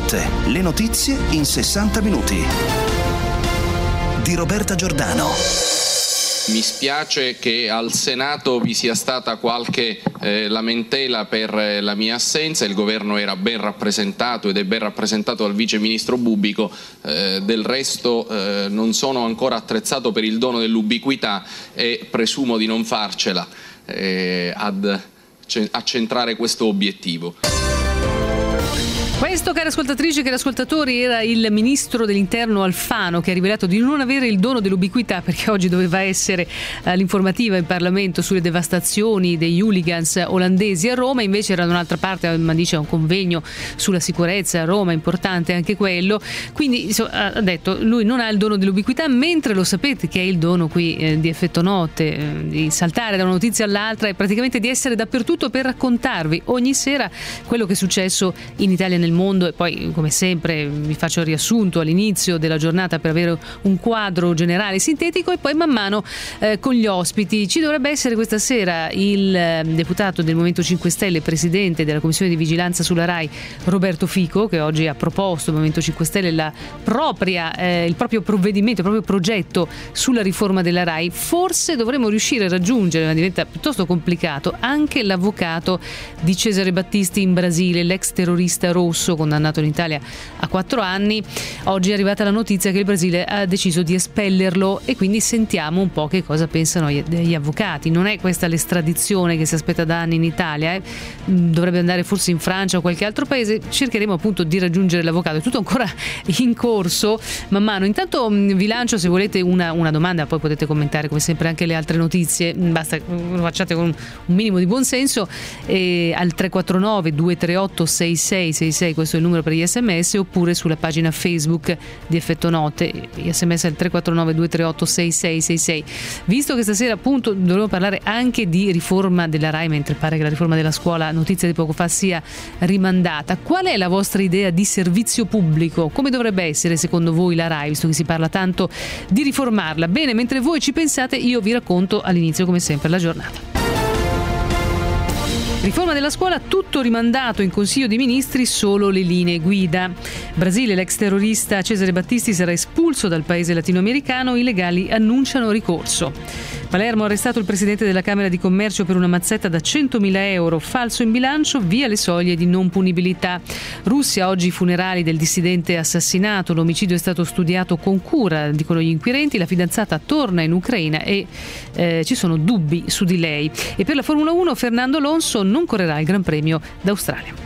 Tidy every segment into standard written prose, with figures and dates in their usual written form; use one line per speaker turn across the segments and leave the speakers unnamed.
TG.it. Le notizie in 60 minuti. Di Roberta Giordano.
Mi spiace che al Senato vi sia stata qualche lamentela per la mia assenza. Il governo era ben rappresentato ed è ben rappresentato dal vice ministro Bubbico. Del resto non sono ancora attrezzato per il dono dell'ubiquità e presumo di non farcela a centrare questo obiettivo.
Questo, cari ascoltatrici e cari ascoltatori, era il ministro dell'Interno Alfano, che ha rivelato di non avere il dono dell'ubiquità, perché oggi doveva essere l'informativa in Parlamento sulle devastazioni degli hooligans olandesi a Roma. Invece era da un'altra parte, ma dice, un convegno sulla sicurezza a Roma, importante anche quello. Quindi ha detto, lui non ha il dono dell'ubiquità, mentre lo sapete che è il dono qui di effetto notte, di saltare da una notizia all'altra e praticamente di essere dappertutto per raccontarvi ogni sera quello che è successo in Italia e nel mondo. E poi, come sempre, vi faccio il riassunto all'inizio della giornata per avere un quadro generale sintetico, e poi man mano con gli ospiti. Ci dovrebbe essere questa sera il deputato del Movimento 5 Stelle, presidente della Commissione di Vigilanza sulla RAI, Roberto Fico, che oggi ha proposto al Movimento 5 Stelle il proprio provvedimento, il proprio progetto sulla riforma della RAI. Forse dovremo riuscire a raggiungere, ma diventa piuttosto complicato, anche l'avvocato di Cesare Battisti in Brasile, l'ex terrorista rosso condannato in Italia a 4 anni. Oggi è arrivata la notizia che il Brasile ha deciso di espellerlo, e quindi sentiamo un po' che cosa pensano gli avvocati. Non è questa l'estradizione che si aspetta da anni in Italia, dovrebbe andare forse in Francia o qualche altro paese. Cercheremo appunto di raggiungere l'avvocato, è tutto ancora in corso man mano. Intanto vi lancio, se volete, una domanda, poi potete commentare come sempre anche le altre notizie, basta che lo facciate con un minimo di buonsenso, al 349 238 6666, questo è il numero per gli sms, oppure sulla pagina Facebook di Effetto Notte. Gli sms al 349 238 6666. Visto che stasera appunto dovremo parlare anche di riforma della RAI, mentre pare che la riforma della scuola, notizia di poco fa, sia rimandata, qual è la vostra idea di servizio pubblico? Come dovrebbe essere secondo voi la RAI, visto che si parla tanto di riformarla? Bene, mentre voi ci pensate, io vi racconto all'inizio come sempre la giornata. Riforma della scuola, tutto rimandato in Consiglio dei Ministri, solo le linee guida. Brasile, l'ex terrorista Cesare Battisti sarà espulso dal paese latinoamericano, i legali annunciano ricorso. Palermo, arrestato il presidente della Camera di Commercio per una mazzetta da 100.000 euro, falso in bilancio, via le soglie di non punibilità. Russia, oggi i funerali del dissidente assassinato, l'omicidio è stato studiato con cura, dicono gli inquirenti, la fidanzata torna in Ucraina e ci sono dubbi su di lei. E per la Formula 1 Fernando Alonso non correrà il Gran Premio d'Australia.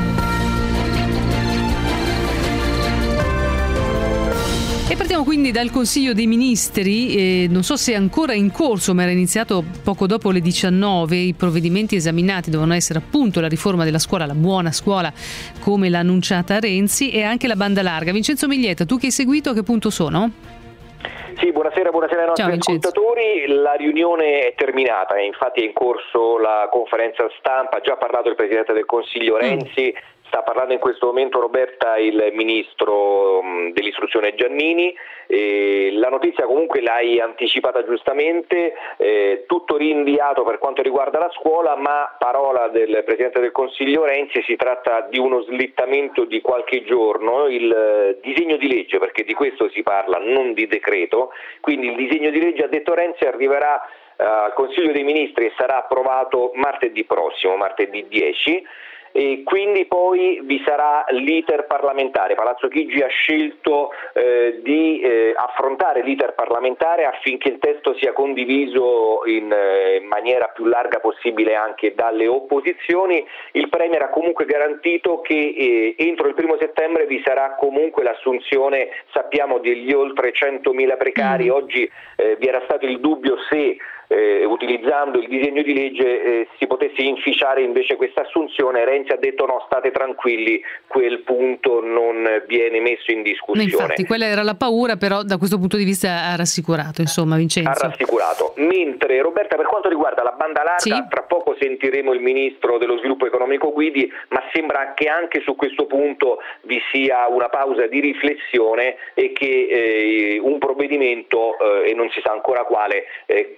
E partiamo quindi dal Consiglio dei Ministri. Non so se è ancora in corso, ma era iniziato poco dopo le 19. I provvedimenti esaminati devono essere appunto la riforma della scuola, la buona scuola, come l'ha annunciata Renzi, e anche la banda larga. Vincenzo Miglietta, tu che hai seguito, a che punto sono?
Sì, buonasera ai nostri ascoltatori. La riunione è terminata, infatti è in corso la conferenza stampa, ha già parlato il Presidente del Consiglio Renzi. Sta parlando in questo momento, Roberta, il ministro dell'istruzione Giannini. La notizia comunque l'hai anticipata giustamente, tutto rinviato per quanto riguarda la scuola, ma parola del Presidente del Consiglio Renzi, si tratta di uno slittamento di qualche giorno. Il disegno di legge, perché di questo si parla, non di decreto, quindi il disegno di legge, ha detto Renzi, arriverà al Consiglio dei Ministri e sarà approvato martedì prossimo, martedì 10. E quindi poi vi sarà l'iter parlamentare. Palazzo Chigi ha scelto di affrontare l'iter parlamentare affinché il testo sia condiviso in maniera più larga possibile anche dalle opposizioni. Il Premier ha comunque garantito che entro il 1 settembre vi sarà comunque l'assunzione, sappiamo, degli oltre 100.000 precari. Oggi vi era stato il dubbio se utilizzando il disegno di legge si potesse inficiare invece questa assunzione. Renzi ha detto no, state tranquilli, quel punto non viene messo in discussione.
Infatti quella era la paura, però da questo punto di vista ha rassicurato, insomma, Vincenzo.
Ha rassicurato. Mentre, Roberta, per quanto riguarda la banda larga, sì, tra poco sentiremo il Ministro dello Sviluppo Economico Guidi, ma sembra che anche su questo punto vi sia una pausa di riflessione e che un provvedimento, e non si sa ancora quale, quindi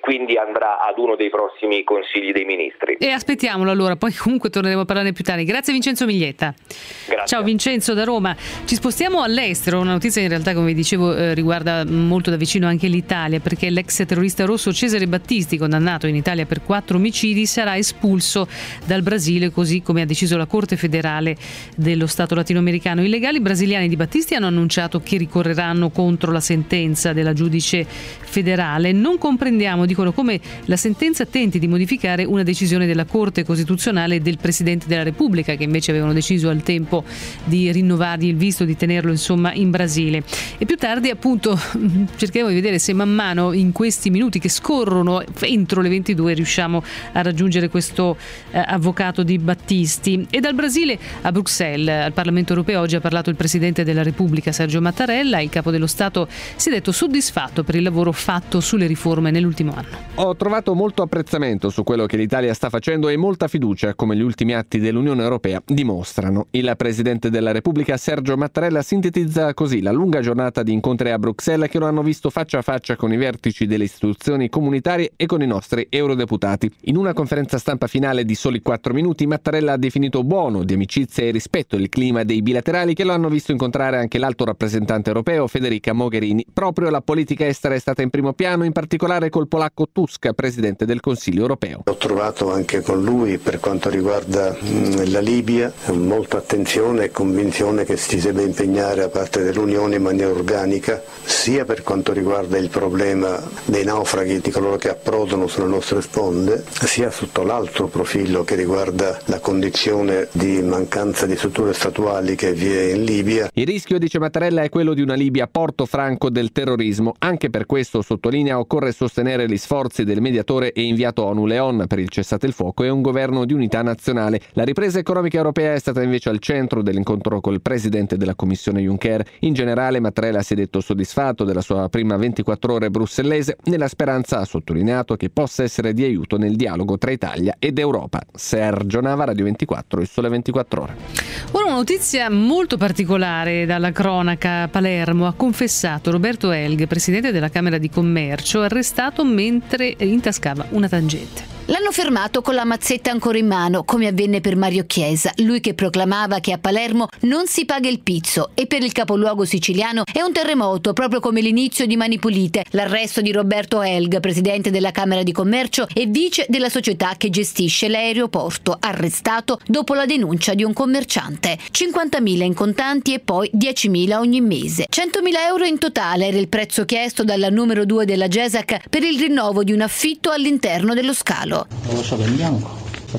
andrà ad uno dei prossimi Consigli dei Ministri.
E aspettiamolo allora, poi comunque torneremo a parlarne più tardi. Grazie Vincenzo Miglietta.
Grazie.
Ciao Vincenzo da Roma. Ci spostiamo all'estero, una notizia in realtà, come vi dicevo, riguarda molto da vicino anche l'Italia, perché l'ex terrorista rosso Cesare Battisti, condannato in Italia per 4 omicidi, sarà espulso dal Brasile, così come ha deciso la Corte federale dello Stato latinoamericano. I legali brasiliani di Battisti hanno annunciato che ricorreranno contro la sentenza della giudice federale. Non comprendiamo, dicono, come la sentenza tenti di modificare una decisione della Corte Costituzionale e del Presidente della Repubblica, che invece avevano deciso al tempo di rinnovargli il visto, di tenerlo insomma in Brasile. E più tardi appunto cercheremo di vedere se man mano in questi minuti che scorrono entro le 22 riusciamo a raggiungere questo avvocato di Battisti. E dal Brasile a Bruxelles, al Parlamento europeo, oggi ha parlato il Presidente della Repubblica Sergio Mattarella. Il capo dello Stato si è detto soddisfatto per il lavoro fatto sulle riforme nell'ultimo anno.
Ho trovato molto apprezzamento su quello che l'Italia sta facendo e molta fiducia, come gli ultimi atti dell'Unione Europea dimostrano. Il Presidente della Repubblica Sergio Mattarella sintetizza così la lunga giornata di incontri a Bruxelles che lo hanno visto faccia a faccia con i vertici delle istituzioni comunitarie e con i nostri eurodeputati. In una conferenza stampa finale di soli 4 minuti, Mattarella ha definito buono, di amicizia e rispetto, il clima dei bilaterali che lo hanno visto incontrare anche l'alto rappresentante europeo Federica Mogherini. Proprio la politica estera è stata in primo piano, in particolare col polacco Tusk, Presidente del Consiglio europeo.
Ho trovato anche con lui, per quanto riguarda la Libia, molta attenzione e convinzione che si deve impegnare da parte dell'Unione in maniera organica, sia per quanto riguarda il problema dei naufraghi, di coloro che approdano sulle nostre sponde, sia sotto l'altro profilo che riguarda la condizione di mancanza di strutture statuali che vi è in Libia.
Il rischio, dice Mattarella, è quello di una Libia porto franco del terrorismo. Anche per questo, sottolinea, occorre sostenere gli sforzi del mediatore e inviato ONU Leon per il cessate il fuoco e un governo di unità nazionale. La ripresa economica europea è stata invece al centro dell'incontro col Presidente della Commissione Juncker. In generale, Mattarella si è detto soddisfatto della sua prima 24 ore brussellese, nella speranza, ha sottolineato, che possa essere di aiuto nel dialogo tra Italia ed Europa. Sergio Nava, Radio 24, il Sole 24 Ore.
Ora una notizia molto particolare dalla cronaca. Palermo. Ha confessato Roberto Helg, presidente della Camera di Commercio, arrestato mentre intascava una tangente.
L'hanno fermato con la mazzetta ancora in mano, come avvenne per Mario Chiesa, lui che proclamava che a Palermo non si paga il pizzo e per il capoluogo siciliano è un terremoto, proprio come l'inizio di Mani Pulite, l'arresto di Roberto Helg, presidente della Camera di Commercio e vice della società che gestisce l'aeroporto, arrestato dopo la denuncia di un commerciante. 50.000 in contanti e poi 10.000 ogni mese. 100.000 euro in totale era il prezzo chiesto dalla numero 2 della GESAC per il rinnovo di un affitto all'interno dello scalo.
L'ho lasciato in bianco,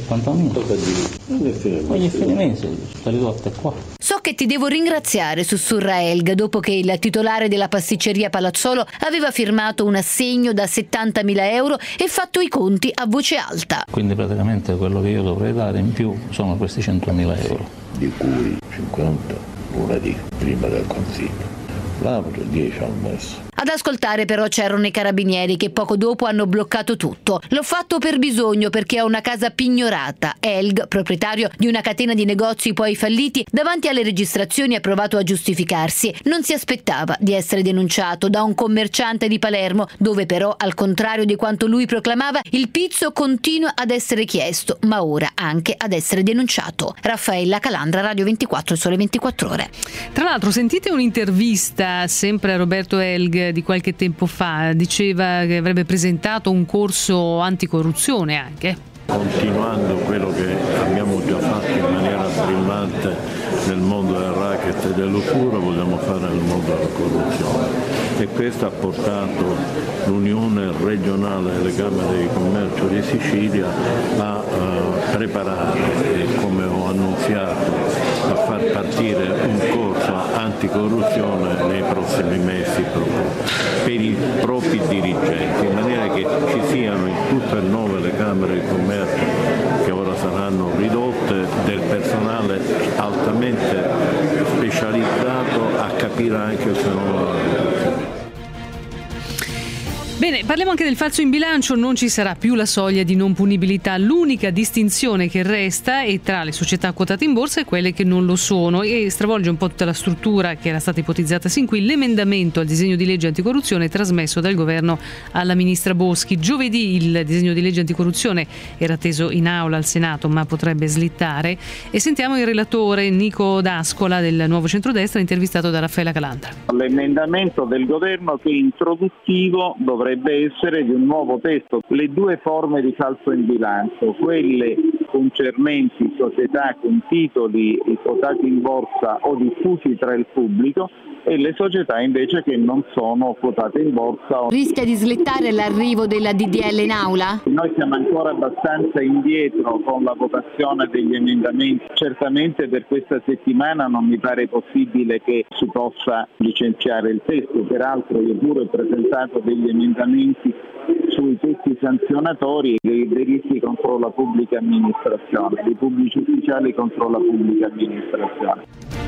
70.000. Ogni fine mese, sta ridotta qua.
So che ti devo ringraziare, sussurra Helg, dopo che il titolare della pasticceria Palazzolo aveva firmato un assegno da 70.000 euro e fatto i conti a voce alta.
Quindi praticamente quello che io dovrei dare in più sono questi 100.000 euro.
Di cui 50 lunedì, prima del consiglio. L'altro 10 al mese.
Ad ascoltare però c'erano i carabinieri che poco dopo hanno bloccato tutto. L'ho fatto per bisogno perché ho una casa pignorata. Helg, proprietario di una catena di negozi poi falliti, davanti alle registrazioni ha provato a giustificarsi. Non si aspettava di essere denunciato da un commerciante di Palermo, dove però, al contrario di quanto lui proclamava, il pizzo continua ad essere chiesto, ma ora anche ad essere denunciato. Raffaella Calandra, Radio 24, Sole 24 Ore.
Tra l'altro sentite un'intervista sempre a Roberto Helg di qualche tempo fa, diceva che avrebbe presentato un corso anticorruzione anche.
Continuando quello che abbiamo già fatto in maniera brillante nel mondo del racket e dell'usura, vogliamo fare nel mondo della corruzione. E questo ha portato l'Unione regionale delle Camere di Commercio di Sicilia a preparare, come ho annunziato, a far partire un corso anticorruzione nei prossimi mesi per i propri dirigenti, in maniera che ci siano in tutte e 9 le Camere di Commercio, che ora saranno ridotte, del personale altamente specializzato a capire anche il fenomeno della corruzione.
Bene, parliamo anche del falso in bilancio. Non ci sarà più la soglia di non punibilità. L'unica distinzione che resta è tra le società quotate in borsa e quelle che non lo sono, e stravolge un po' tutta la struttura che era stata ipotizzata sin qui l'emendamento al disegno di legge anticorruzione trasmesso dal governo alla ministra Boschi. Giovedì il disegno di legge anticorruzione era atteso in aula al Senato, ma potrebbe slittare, e sentiamo il relatore Nico D'Ascola del Nuovo Centrodestra, intervistato da Raffaella Calandra.
L'emendamento del governo che introduttivo dovrebbe essere di un nuovo testo. Le due forme di falso in bilancio, quelle concernenti società con titoli quotati in borsa o diffusi tra il pubblico, e le società invece che non sono quotate in borsa.
Rischia di slittare l'arrivo della DDL in aula?
Noi siamo ancora abbastanza indietro con la votazione degli emendamenti. Certamente per questa settimana non mi pare possibile che si possa licenziare il testo. Peraltro io pure ho presentato degli emendamenti sui tetti sanzionatori e dei delitti contro la pubblica amministrazione, dei pubblici ufficiali contro la pubblica amministrazione.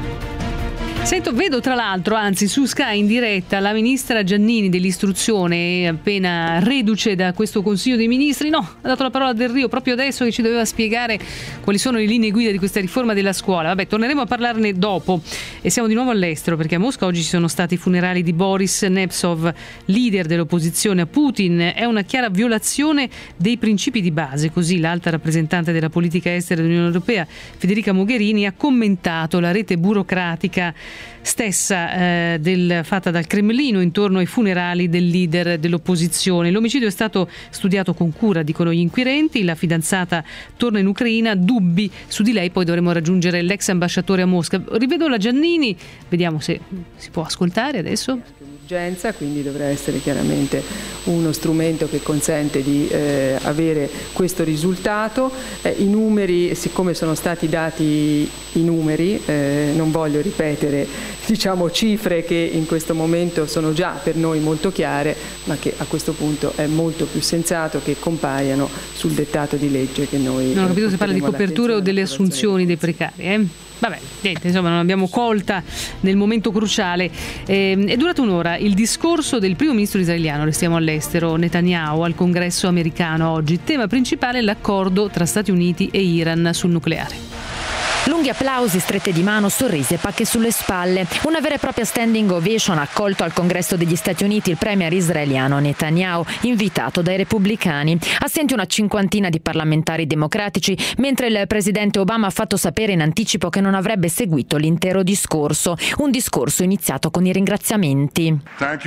Vedo tra l'altro, anzi su Sky in diretta, la ministra Giannini dell'istruzione, appena reduce da questo Consiglio dei Ministri, ha dato la parola a Del Rio proprio adesso, che ci doveva spiegare quali sono le linee guida di questa riforma della scuola. Vabbè, torneremo a parlarne dopo. E siamo di nuovo all'estero, perché a Mosca oggi ci sono stati i funerali di Boris Nemtsov, leader dell'opposizione a Putin. È una chiara violazione dei principi di base, così l'alta rappresentante della politica estera dell'Unione Europea, Federica Mogherini, ha commentato la rete burocratica stessa fatta dal Cremlino intorno ai funerali del leader dell'opposizione. L'omicidio è stato studiato con cura, dicono gli inquirenti. La fidanzata torna in Ucraina, dubbi su di lei, poi dovremo raggiungere l'ex ambasciatore a Mosca. Rivedo la Giannini, vediamo se si può ascoltare adesso.
Quindi dovrà essere chiaramente uno strumento che consente di avere questo risultato. I numeri, siccome sono stati dati i numeri, non voglio ripetere cifre che in questo momento sono già per noi molto chiare, ma che a questo punto è molto più sensato che compaiano sul dettato di legge che noi... Non ho
capito se parla di coperture o delle assunzioni dei precari, Vabbè, niente, insomma, non l'abbiamo colta nel momento cruciale. È durato un'ora il discorso del primo ministro israeliano, restiamo all'estero, Netanyahu, al congresso americano oggi. Tema principale l'accordo tra Stati Uniti e Iran sul nucleare.
Lunghi applausi, strette di mano, sorrisi e pacche sulle spalle. Una vera e propria standing ovation ha accolto al congresso degli Stati Uniti il premier israeliano Netanyahu, invitato dai repubblicani. Assenti una cinquantina di parlamentari democratici, mentre il presidente Obama ha fatto sapere in anticipo che non avrebbe seguito l'intero discorso. Un discorso iniziato con i ringraziamenti.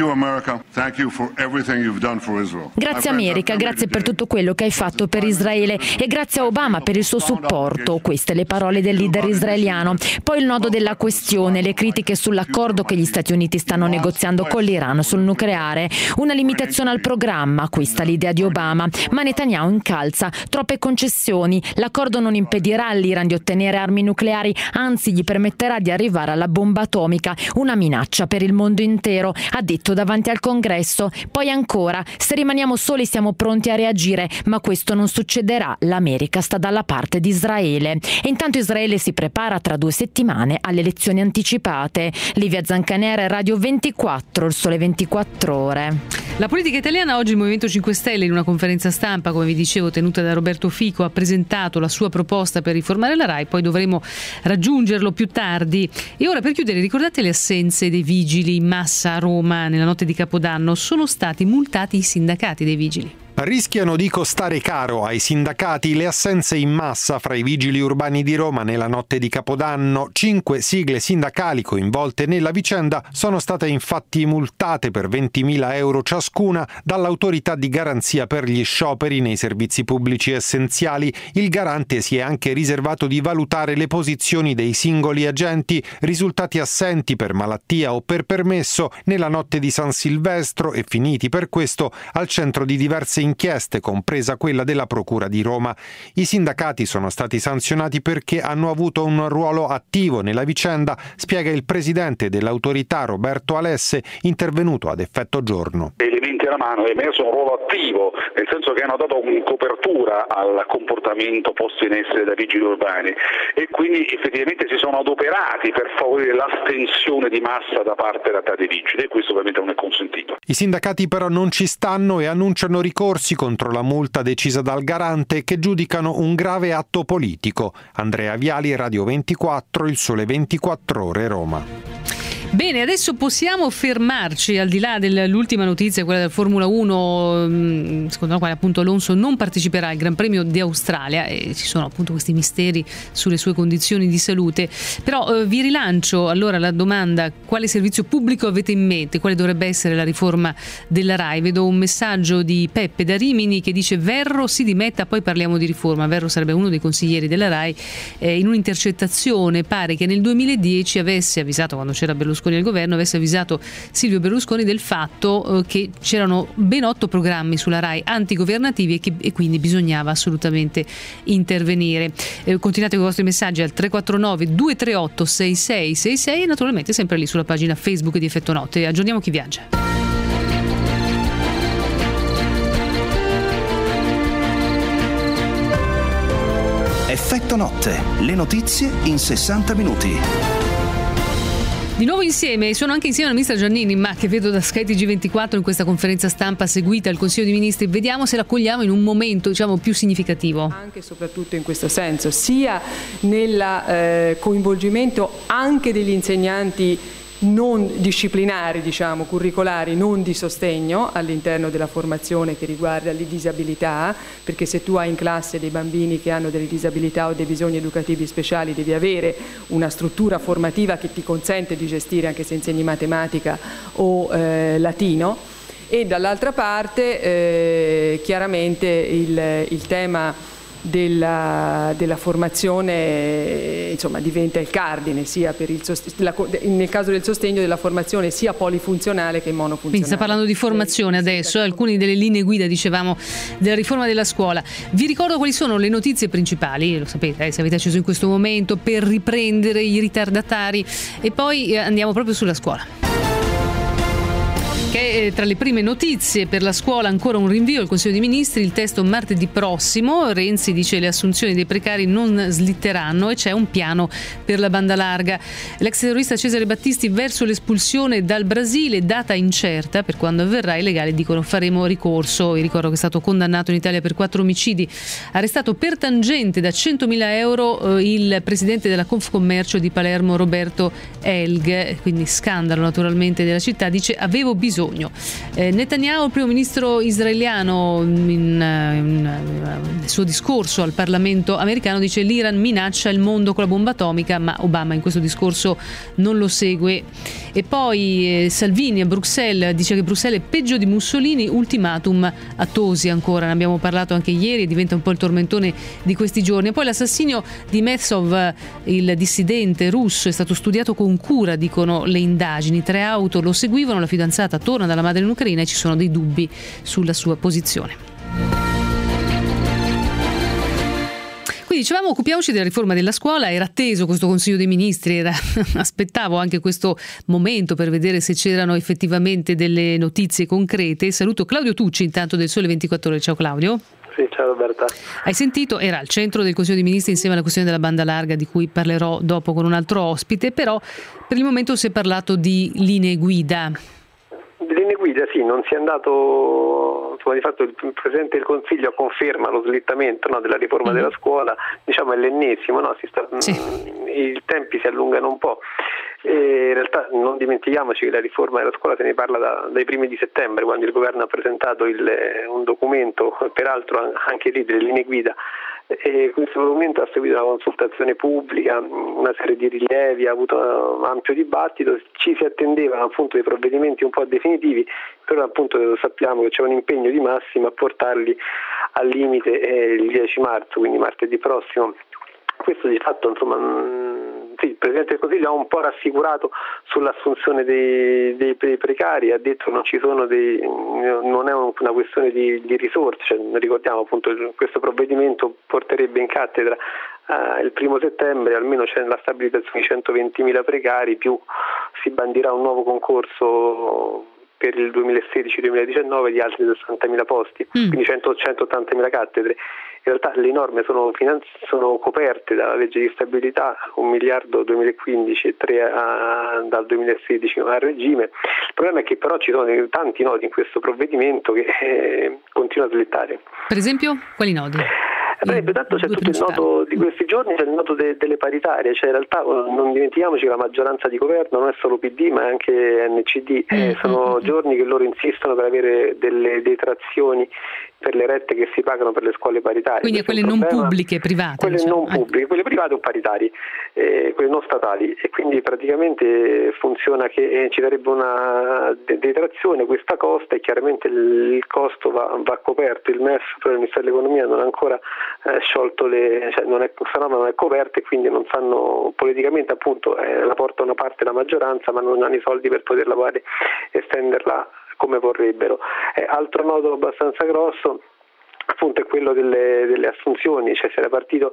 Grazie America, grazie per tutto quello che hai fatto per Israele e grazie a Obama per il suo supporto. Queste le parole del leader israeliano. Poi il nodo della questione, le critiche sull'accordo che gli Stati Uniti stanno negoziando con l'Iran sul nucleare. Una limitazione al programma, questa l'idea di Obama, ma Netanyahu incalza troppe concessioni. L'accordo non impedirà all'Iran di ottenere armi nucleari, anzi gli permetterà di arrivare alla bomba atomica, una minaccia per il mondo intero, ha detto davanti al congresso. Poi ancora, se rimaniamo soli siamo pronti a reagire, ma questo non succederà, l'America sta dalla parte di Israele. E intanto Israele si prepara tra 2 settimane alle elezioni anticipate. Livia Zancanera, Radio 24, il Sole 24 Ore.
La politica italiana oggi, il Movimento 5 Stelle, in una conferenza stampa, come vi dicevo, tenuta da Roberto Fico, ha presentato la sua proposta per riformare la RAI, poi dovremo raggiungerlo più tardi. E ora, per chiudere, ricordate le assenze dei vigili in massa a Roma nella notte di Capodanno? Sono stati multati i sindacati dei vigili.
Rischiano di costare caro ai sindacati le assenze in massa fra i vigili urbani di Roma nella notte di Capodanno. 5 sigle sindacali coinvolte nella vicenda sono state infatti multate per 20.000 euro ciascuna dall'autorità di garanzia per gli scioperi nei servizi pubblici essenziali. Il garante si è anche riservato di valutare le posizioni dei singoli agenti risultati assenti per malattia o per permesso nella notte di San Silvestro e finiti per questo al centro di diverse inchieste, compresa quella della Procura di Roma. I sindacati sono stati sanzionati perché hanno avuto un ruolo attivo nella vicenda, spiega il presidente dell'autorità Roberto Alesse, intervenuto ad effetto giorno.
Elementi alla mano è emerso un ruolo attivo, nel senso che hanno dato copertura al comportamento posto in essere dai vigili urbani e quindi effettivamente si sono adoperati per favorire l'astensione di massa da parte dei vigili, e questo ovviamente non è consentito.
I sindacati però non ci stanno e annunciano ricorsi contro la multa decisa dal garante, che giudicano un grave atto politico. Andrea Viali, Radio 24, Il Sole 24 Ore, Roma.
Bene, adesso possiamo fermarci al di là dell'ultima notizia, quella del Formula 1, secondo la quale appunto Alonso non parteciperà al Gran Premio di Australia, e ci sono appunto questi misteri sulle sue condizioni di salute. Però vi rilancio allora la domanda: quale servizio pubblico avete in mente? Quale dovrebbe essere la riforma della RAI? Vedo un messaggio di Peppe da Rimini che dice: Verro si dimetta, poi parliamo di riforma. Verro sarebbe uno dei consiglieri della RAI. In un'intercettazione pare che nel 2010 avesse avvisato, quando c'era Berlusconi al governo, avesse avvisato Silvio Berlusconi del fatto che c'erano ben 8 programmi sulla RAI antigovernativi e quindi bisognava assolutamente intervenire. Continuate con i vostri messaggi al 349 238 6666 e naturalmente sempre lì sulla pagina Facebook di Effetto Notte. Aggiorniamo chi viaggia.
Effetto Notte, le notizie in 60 minuti.
Di nuovo insieme, sono anche insieme alla ministra Giannini, ma che vedo da Sky TG24 in questa conferenza stampa seguita al Consiglio dei Ministri. Vediamo se la cogliamo in un momento, diciamo, più significativo.
Anche e soprattutto in questo senso, sia nel coinvolgimento anche degli insegnanti non disciplinari, diciamo, curricolari, non di sostegno all'interno della formazione che riguarda le disabilità, perché se tu hai in classe dei bambini che hanno delle disabilità o dei bisogni educativi speciali devi avere una struttura formativa che ti consente di gestire, anche se insegni matematica o latino. E dall'altra parte chiaramente il tema della formazione, insomma, diventa il cardine, sia per nel caso del sostegno della formazione sia polifunzionale che monofunzionale.
Quindi sta parlando di formazione adesso, alcune delle linee guida, dicevamo, della riforma della scuola. Vi ricordo quali sono le notizie principali, lo sapete, se avete acceso in questo momento, per riprendere i ritardatari, e poi andiamo proprio sulla scuola. Che tra le prime notizie per la scuola ancora un rinvio al Consiglio dei Ministri, il testo martedì prossimo. Renzi dice le assunzioni dei precari non slitteranno e c'è un piano per la banda larga. L'ex terrorista Cesare Battisti verso l'espulsione dal Brasile, data incerta per quando avverrà. I legali dicono faremo ricorso. Vi ricordo che è stato condannato in Italia per 4 omicidi. Arrestato per tangente da 100.000 euro il presidente della Confcommercio di Palermo Roberto Elg, quindi scandalo naturalmente della città. Dice avevo bisogno. Netanyahu, il primo ministro israeliano, nel suo discorso al Parlamento americano dice l'Iran minaccia il mondo con la bomba atomica, ma Obama in questo discorso non lo segue. E poi Salvini a Bruxelles dice che Bruxelles è peggio di Mussolini, ultimatum a Tosi ancora, ne abbiamo parlato anche ieri e diventa un po' il tormentone di questi giorni. E poi l'assassinio di Metsov, il dissidente russo, è stato studiato con cura, dicono le indagini. 3 auto lo seguivano, la fidanzata torna dalla madre in Ucraina e ci sono dei dubbi sulla sua posizione. Quindi dicevamo, occupiamoci della riforma della scuola. Era atteso questo Consiglio dei Ministri, aspettavo anche questo momento per vedere se c'erano effettivamente delle notizie concrete. Saluto Claudio Tucci intanto del Sole 24 Ore. Ciao Claudio.
Sì, ciao Roberta.
Hai sentito, era al centro del Consiglio dei Ministri insieme alla questione della banda larga, di cui parlerò dopo con un altro ospite, però per il momento si è parlato di linee guida.
Di linee guida sì, non si è andato, insomma, di fatto il Presidente del Consiglio conferma lo slittamento, no, della riforma della scuola, diciamo è l'ennesimo, no? I tempi si allungano un po'. E in realtà non dimentichiamoci che la riforma della scuola se ne parla dai primi di settembre, quando il governo ha presentato un documento, peraltro anche lì delle linee guida. E questo documento ha seguito una consultazione pubblica, una serie di rilievi, ha avuto un ampio dibattito, ci si attendevano appunto dei provvedimenti un po' definitivi, però appunto sappiamo che c'è un impegno di massima a portarli al limite il 10 marzo, quindi martedì prossimo. Questo di fatto insomma il Presidente del Consiglio ha un po' rassicurato sull'assunzione dei precari, ha detto non è una questione di risorse, cioè, ricordiamo appunto questo provvedimento porterebbe in cattedra il 1 settembre almeno c'è la stabilizzazione di 120.000 precari, più si bandirà un nuovo concorso per il 2016-2019 di altri 60.000 posti, quindi 180.000 cattedre. In realtà le norme sono coperte dalla legge di stabilità, 1 miliardo 2015 e 3 dal 2016 a regime. Il problema è che però ci sono tanti nodi in questo provvedimento che continua a slittare.
Per esempio, quali nodi?
Tanto c'è tutto il nodo di questi giorni, c'è il nodo delle paritarie, cioè in realtà non dimentichiamoci che la maggioranza di governo non è solo PD ma è anche NCD, sono giorni che loro insistono per avere delle detrazioni per le rette che si pagano per le scuole paritarie.
Quindi a quelle non pubbliche, private?
Quelle
diciamo.
non pubbliche, quelle private o paritarie, quelle non statali, e quindi praticamente funziona che ci darebbe una detrazione, questa costa, e chiaramente il costo va coperto. Il MEF, però il Ministero dell'Economia non ha ancora sciolto questa norma non è coperta e quindi non sanno politicamente, appunto la porta una parte la maggioranza ma non hanno i soldi per poterla poi estenderla come vorrebbero. Altro nodo abbastanza grosso appunto è quello delle assunzioni, cioè si era partito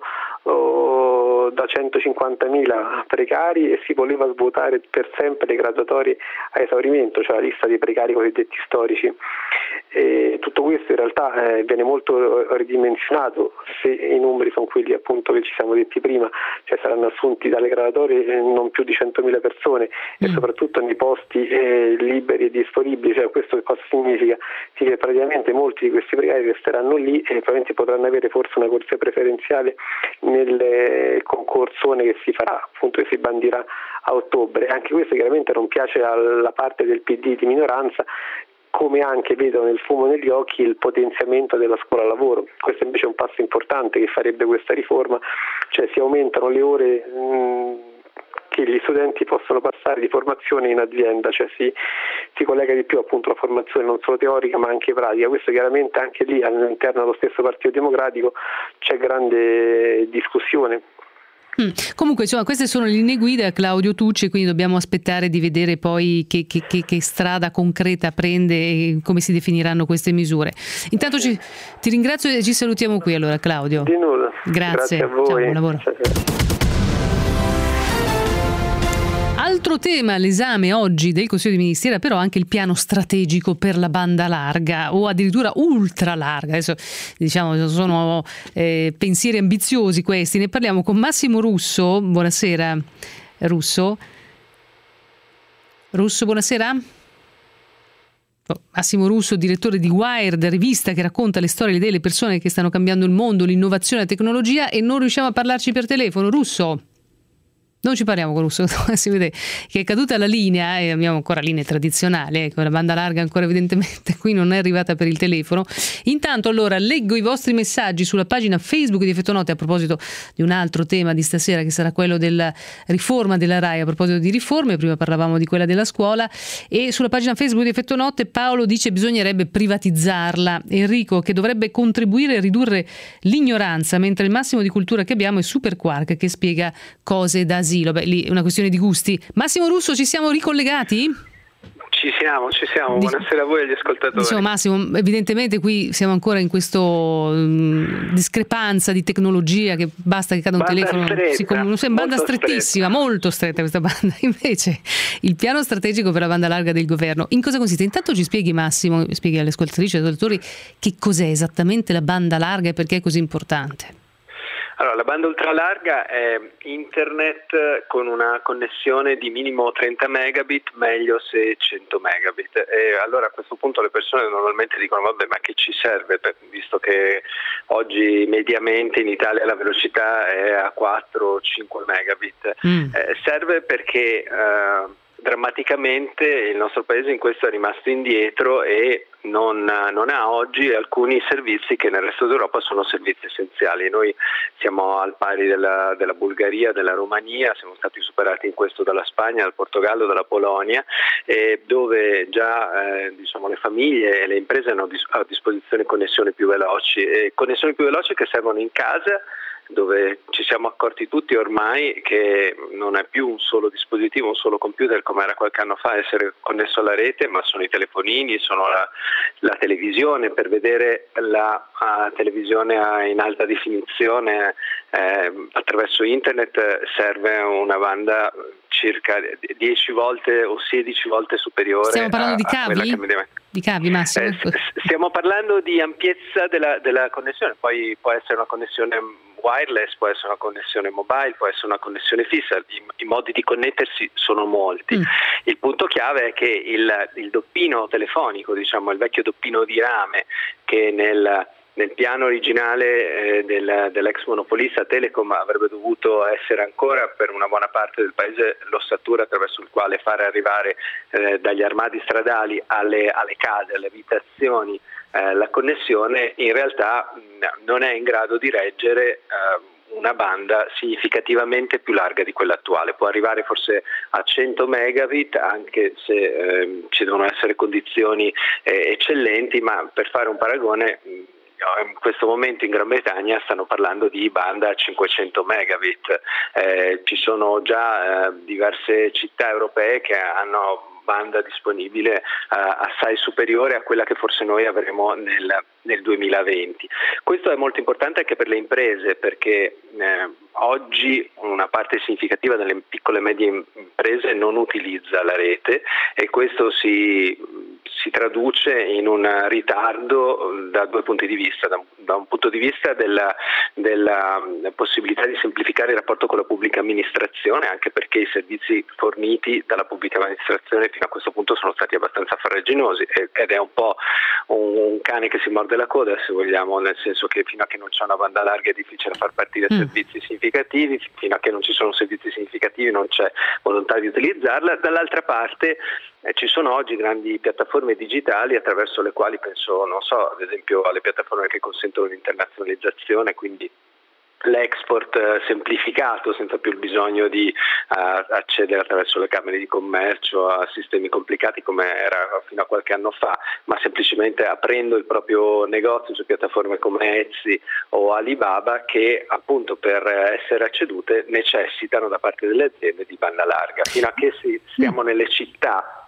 da 150.000 precari e si voleva svuotare per sempre le graduatorie a esaurimento, cioè la lista dei precari cosiddetti storici. E tutto questo in realtà viene molto ridimensionato se i numeri sono quelli appunto che ci siamo detti prima, cioè saranno assunti dalle graduatorie non più di 100.000 persone e soprattutto nei posti liberi e disponibili. Cioè questo che cosa significa? Significa che praticamente molti di questi precari resteranno lì e probabilmente potranno avere forse una corsia preferenziale nel concorsone che si farà, appunto che si bandirà a ottobre. Anche questo chiaramente non piace alla parte del PD di minoranza, come anche vedono nel fumo negli occhi il potenziamento della scuola lavoro. Questo invece è un passo importante che farebbe questa riforma, cioè si aumentano le ore che gli studenti possono passare di formazione in azienda, cioè si collega di più appunto la formazione non solo teorica ma anche pratica. Questo chiaramente anche lì all'interno dello stesso Partito Democratico c'è grande discussione.
Comunque insomma queste sono le linee guida, Claudio Tucci, quindi dobbiamo aspettare di vedere poi che strada concreta prende e come si definiranno queste misure. Intanto ti ringrazio e ci salutiamo qui allora, Claudio.
Di nulla.
Grazie
a voi.
Ciao, buon lavoro. Altro tema all'esame oggi del Consiglio dei Ministri era però anche il piano strategico per la banda larga o addirittura ultra larga. Adesso diciamo sono pensieri ambiziosi questi. Ne parliamo con Massimo Russo. Buonasera Russo, buonasera. Massimo Russo, direttore di Wired, rivista che racconta le storie delle persone che stanno cambiando il mondo, l'innovazione e la tecnologia, e non riusciamo a parlarci per telefono. Russo? Non ci parliamo con Russo, si vede che è caduta la linea e abbiamo ancora linee tradizionali, la banda larga ancora evidentemente qui non è arrivata per il telefono. Intanto allora leggo i vostri messaggi sulla pagina Facebook di Effetto Notte a proposito di un altro tema di stasera che sarà quello della riforma della RAI. A proposito di riforme, prima parlavamo di quella della scuola, e sulla pagina Facebook di Effetto Notte Paolo dice bisognerebbe privatizzarla, Enrico che dovrebbe contribuire a ridurre l'ignoranza, mentre il massimo di cultura che abbiamo è Super Quark che spiega cose da asilo. Beh, lì è una questione di gusti. Massimo Russo, ci siamo ricollegati?
Ci siamo. Buonasera a voi e agli ascoltatori.
Diciamo Massimo, evidentemente qui siamo ancora in questa discrepanza di tecnologia che basta che cada un telefono. Banda strettissima, molto stretta questa banda. Invece il piano strategico per la banda larga del governo, in cosa consiste? Intanto ci spieghi Massimo, spieghi alle ascoltatrici e agli ascoltatori che cos'è esattamente la banda larga e perché è così importante.
Allora, la banda ultralarga è internet con una connessione di minimo 30 megabit, meglio se 100 megabit. E allora a questo punto le persone normalmente dicono vabbè, ma che ci serve, visto che oggi mediamente in Italia la velocità è a 4-5 megabit. Serve perché drammaticamente il nostro paese in questo è rimasto indietro e non ha oggi alcuni servizi che nel resto d'Europa sono servizi essenziali. Noi siamo al pari della Bulgaria, della Romania, siamo stati superati in questo dalla Spagna, dal Portogallo, dalla Polonia, dove già le famiglie e le imprese hanno a disposizione connessioni più veloci che servono in casa, dove ci siamo accorti tutti ormai che non è più un solo dispositivo, un solo computer come era qualche anno fa essere connesso alla rete, ma sono i telefonini, sono la televisione. Per vedere la televisione in alta definizione attraverso internet serve una banda circa 10 volte o 16 volte superiore.
Stiamo parlando di cavi? Di cavi, Massimo?
Stiamo parlando di ampiezza della connessione, poi può essere una connessione wireless, può essere una connessione mobile, può essere una connessione fissa, i modi di connettersi sono molti. Il punto chiave è che il doppino telefonico, diciamo il vecchio doppino di rame che nel piano originale dell'ex monopolista Telecom avrebbe dovuto essere ancora per una buona parte del paese l'ossatura attraverso il quale fare arrivare dagli armadi stradali alle case, alle abitazioni la connessione, in realtà non è in grado di reggere una banda significativamente più larga di quella attuale. Può arrivare forse a 100 megabit, anche se ci devono essere condizioni eccellenti, ma per fare un paragone, in questo momento in Gran Bretagna stanno parlando di banda a 500 megabit. Ci sono già diverse città europee che hanno banda disponibile assai superiore a quella che forse noi avremo nel 2020. Questo è molto importante anche per le imprese, perché oggi una parte significativa delle piccole e medie imprese non utilizza la rete e questo si traduce in un ritardo da due punti di vista. Da un punto di vista della possibilità di semplificare il rapporto con la pubblica amministrazione, anche perché i servizi forniti dalla pubblica amministrazione fino a questo punto sono stati abbastanza farraginosi ed è un po' un cane che si morde la coda, se vogliamo, nel senso che fino a che non c'è una banda larga è difficile far partire servizi significativi, fino a che non ci sono servizi significativi non c'è volontà di utilizzarla. Dall'altra parte ci sono oggi grandi piattaforme digitali attraverso le quali penso, non so, ad esempio alle piattaforme che consentono l'internazionalizzazione, quindi l'export semplificato senza più il bisogno di accedere attraverso le camere di commercio a sistemi complicati come era fino a qualche anno fa, ma semplicemente aprendo il proprio negozio su piattaforme come Etsy o Alibaba, che appunto per essere accedute necessitano da parte delle aziende di banda larga. Fino a che stiamo nelle città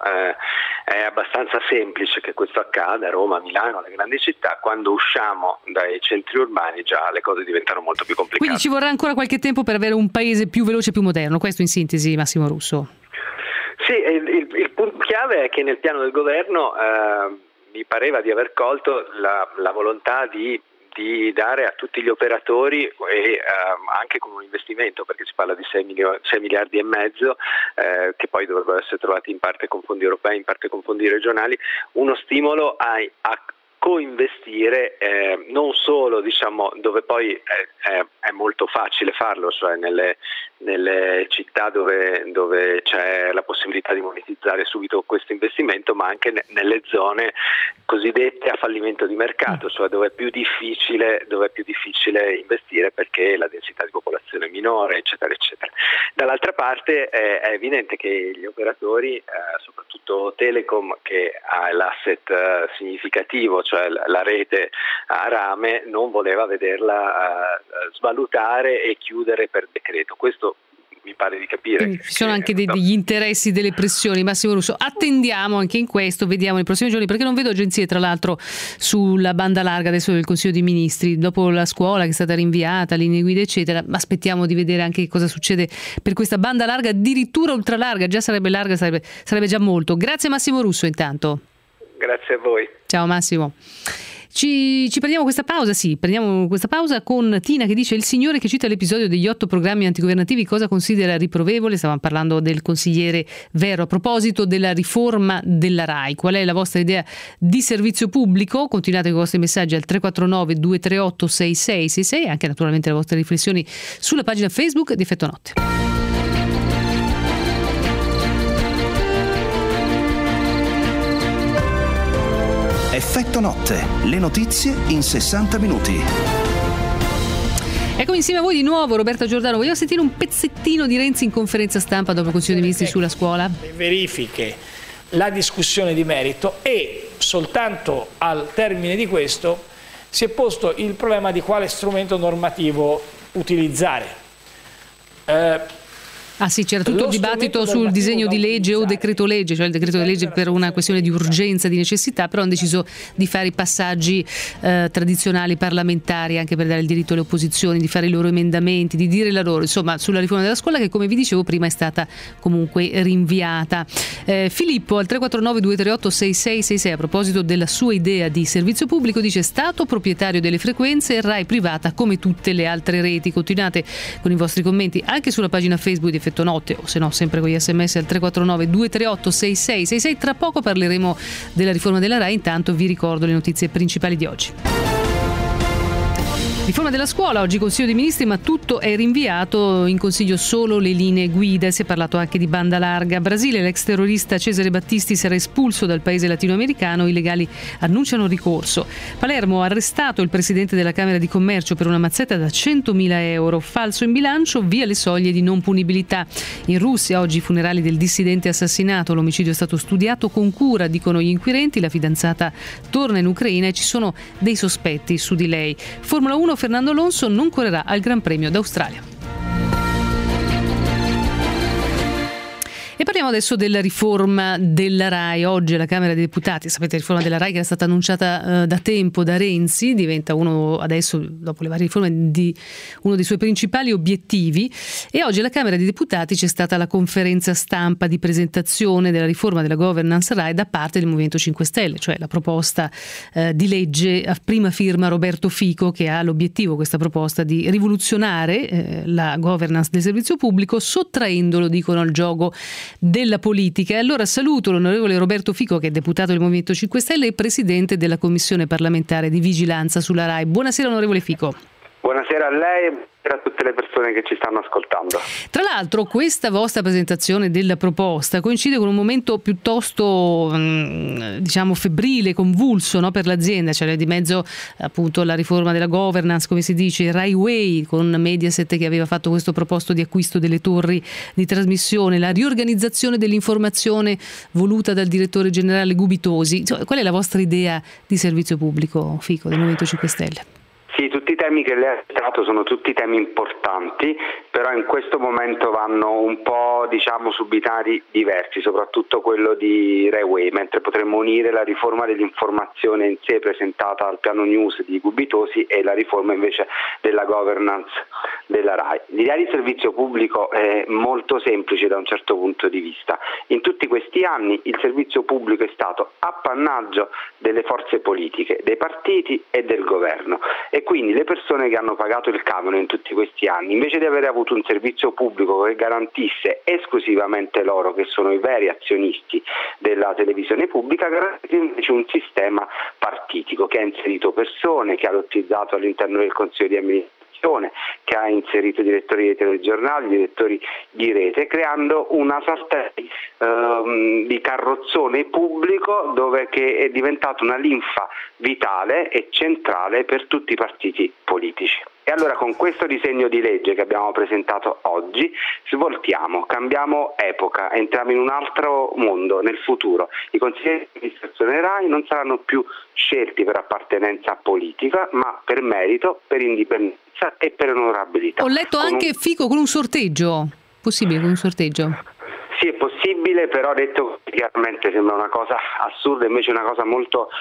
è abbastanza semplice che questo accada, a Roma, a Milano, alle grandi città. Quando usciamo dai centri urbani già le cose diventano molto più complicate.
Quindi ci vorrà ancora qualche tempo per avere un paese più veloce e più moderno, questo in sintesi, Massimo Russo?
Sì, il punto chiave è che nel piano del governo mi pareva di aver colto la volontà di dare a tutti gli operatori e anche con un investimento, perché si parla di 6 miliardi e mezzo che poi dovrebbero essere trovati in parte con fondi europei, in parte con fondi regionali, uno stimolo a coinvestire non solo, diciamo, dove poi è molto facile farlo, cioè nelle città dove c'è la possibilità di monetizzare subito questo investimento, ma anche nelle zone cosiddette a fallimento di mercato, cioè dove è più difficile investire perché la densità di popolazione è minore, eccetera eccetera. Dall'altra parte è evidente che gli operatori, soprattutto Telecom, che ha l'asset significativo, cioè la rete a rame, non voleva vederla svalutare e chiudere per decreto. Questo mi pare di capire.
Ci sono anche degli interessi, delle pressioni. Massimo Russo, attendiamo anche in questo, vediamo nei prossimi giorni, perché non vedo agenzie tra l'altro sulla banda larga adesso del Consiglio dei Ministri, dopo la scuola che è stata rinviata, linee guida eccetera, ma aspettiamo di vedere anche cosa succede per questa banda larga, addirittura ultralarga. Già sarebbe larga, sarebbe già molto. Grazie Massimo Russo intanto.
Grazie a voi.
Ciao Massimo. Ci prendiamo questa pausa, prendiamo questa pausa con Tina che dice: il signore che cita l'episodio degli 8 programmi antigovernativi cosa considera riprovevole? Stavamo parlando del consigliere Vero. A proposito della riforma della RAI, qual è la vostra idea di servizio pubblico? Continuate con i vostri messaggi al 349 238 6666 e anche naturalmente le vostre riflessioni sulla pagina Facebook di Effetto Notte.
Effetto Notte, le notizie in 60 minuti.
Eccomi insieme a voi di nuovo, Roberta Giordano. Vogliamo sentire un pezzettino di Renzi in conferenza stampa dopo il Consiglio dei Ministri sulla scuola?
Le verifiche, la discussione di merito, e soltanto al termine di questo si è posto il problema di quale strumento normativo utilizzare.
Ah sì, c'era tutto il dibattito sul disegno di legge o decreto legge, cioè il decreto di legge per una questione di urgenza, di necessità, però hanno deciso di fare i passaggi tradizionali parlamentari, anche per dare il diritto alle opposizioni, di fare i loro emendamenti, di dire la loro, insomma, sulla riforma della scuola, che come vi dicevo prima è stata comunque rinviata. Filippo al 349-238-6666 a proposito della sua idea di servizio pubblico dice: Stato proprietario delle frequenze e Rai privata come tutte le altre reti. Continuate con i vostri commenti anche sulla pagina Facebook di Effetto Notte, o se no sempre con gli sms al 349-238-6666. Tra poco parleremo della riforma della Rai, intanto vi ricordo le notizie principali di oggi. Riforma della scuola, oggi Consiglio dei Ministri, ma tutto è rinviato, in Consiglio solo le linee guida. Si è parlato anche di banda larga. Brasile, l'ex terrorista Cesare Battisti sarà espulso dal paese latinoamericano, i legali annunciano ricorso. Palermo, arrestato il presidente della Camera di Commercio per una mazzetta da 100.000 euro, falso in bilancio, via le soglie di non punibilità. In Russia, oggi i funerali del dissidente assassinato, l'omicidio è stato studiato con cura, dicono gli inquirenti, la fidanzata torna in Ucraina e ci sono dei sospetti su di lei. Formula 1, Fernando Alonso non correrà al Gran Premio d'Australia. E parliamo adesso della riforma della Rai. Oggi alla Camera dei Deputati, sapete, la riforma della Rai che era stata annunciata da tempo da Renzi, diventa uno adesso, dopo le varie riforme, di uno dei suoi principali obiettivi. E oggi alla Camera dei Deputati c'è stata la conferenza stampa di presentazione della riforma della governance Rai da parte del Movimento 5 Stelle, cioè la proposta di legge a prima firma Roberto Fico, che ha l'obiettivo, questa proposta, di rivoluzionare la governance del servizio pubblico, sottraendolo, dicono, al gioco della politica. E allora saluto l'onorevole Roberto Fico, che è deputato del Movimento 5 Stelle e presidente della Commissione parlamentare di vigilanza sulla Rai. Buonasera onorevole Fico.
Buonasera a lei e a tutte le persone che ci stanno ascoltando.
Tra l'altro questa vostra presentazione della proposta coincide con un momento piuttosto diciamo febbrile, convulso, no, per l'azienda. C'è di mezzo appunto la riforma della governance, come si dice, Rai Way, con Mediaset che aveva fatto questo proposto di acquisto delle torri di trasmissione, la riorganizzazione dell'informazione voluta dal direttore generale Gubitosi. Qual è la vostra idea di servizio pubblico, Fico, del Movimento 5 Stelle?
Sì, tutti i temi che lei ha citato sono tutti temi importanti, però in questo momento vanno un po', diciamo, su binari diversi, soprattutto quello di Rai Way, mentre potremmo unire la riforma dell'informazione in sé presentata al piano news di Gubitosi e la riforma invece della governance della Rai. L'idea di servizio pubblico è molto semplice da un certo punto di vista. In tutti questi anni il servizio pubblico è stato appannaggio delle forze politiche, dei partiti e del governo, e quindi le persone che hanno pagato il canone in tutti questi anni, invece di avere avuto un servizio pubblico che garantisse esclusivamente loro, che sono i veri azionisti della televisione pubblica, garantisse invece un sistema partitico che ha inserito persone, che ha lottizzato all'interno del Consiglio di amministrazione, che ha inserito direttori dei telegiornali, direttori di rete, creando una sorta di carrozzone pubblico che è diventato una linfa vitale e centrale per tutti i partiti politici. E allora con questo disegno di legge che abbiamo presentato oggi svoltiamo, cambiamo epoca, entriamo in un altro mondo, nel futuro. I consiglieri di amministrazione Rai non saranno più scelti per appartenenza politica, ma per merito, per indipendenza e per onorabilità.
Ho letto anche Fico con un sorteggio, possibile con un sorteggio?
Sì, è possibile, però detto chiaramente sembra una cosa assurda, invece è una cosa molto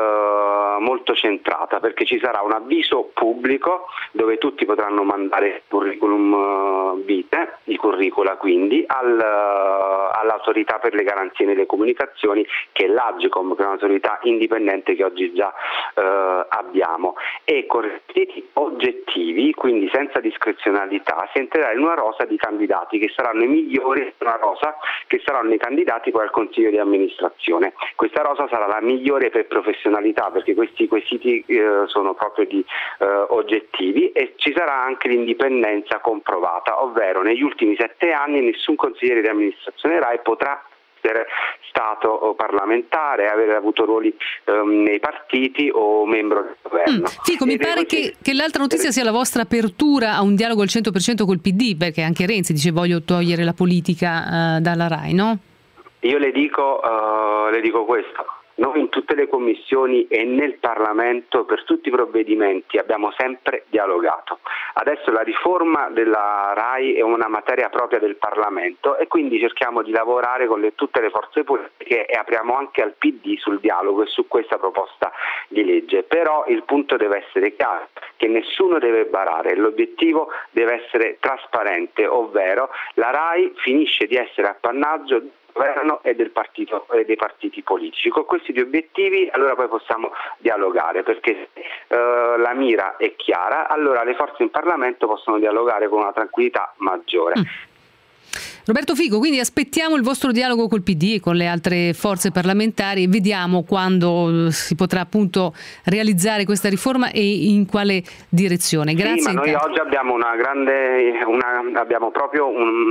centrata, perché ci sarà un avviso pubblico dove tutti potranno mandare curriculum vitae, i curricula quindi, all'autorità per le garanzie nelle comunicazioni, che è l'Agcom, che è un'autorità indipendente che oggi già abbiamo, e con requisiti oggettivi, quindi senza discrezionalità, si entrerà in una rosa di candidati che saranno i migliori, una rosa che saranno i candidati poi al Consiglio di amministrazione. Questa rosa sarà la migliore per professionalità, perché questi quesiti sono proprio di oggettivi, e ci sarà anche l'indipendenza comprovata, ovvero negli ultimi 7 anni nessun consigliere di amministrazione Rai potrà essere stato parlamentare, avere avuto ruoli nei partiti o membro del governo.
Fico, mi pare che l'altra notizia sia la vostra apertura a un dialogo al 100% col PD, perché anche Renzi dice voglio togliere la politica dalla Rai, no?
Io le dico questo. Noi in tutte le commissioni e nel Parlamento per tutti i provvedimenti abbiamo sempre dialogato. Adesso la riforma della RAI è una materia propria del Parlamento e quindi cerchiamo di lavorare con tutte le forze politiche e apriamo anche al PD sul dialogo e su questa proposta di legge. Però il punto deve essere chiaro, che nessuno deve barare, l'obiettivo deve essere trasparente, ovvero la RAI finisce di essere appannaggio del governo e del partito e dei partiti politici. Con questi due obiettivi allora poi possiamo dialogare, perché la mira è chiara, allora le forze in Parlamento possono dialogare con una tranquillità maggiore.
Roberto Fico, quindi aspettiamo il vostro dialogo col PD e con le altre forze parlamentari e vediamo quando si potrà appunto realizzare questa riforma e in quale direzione. Grazie.
Sì, ma noi oggi abbiamo abbiamo proprio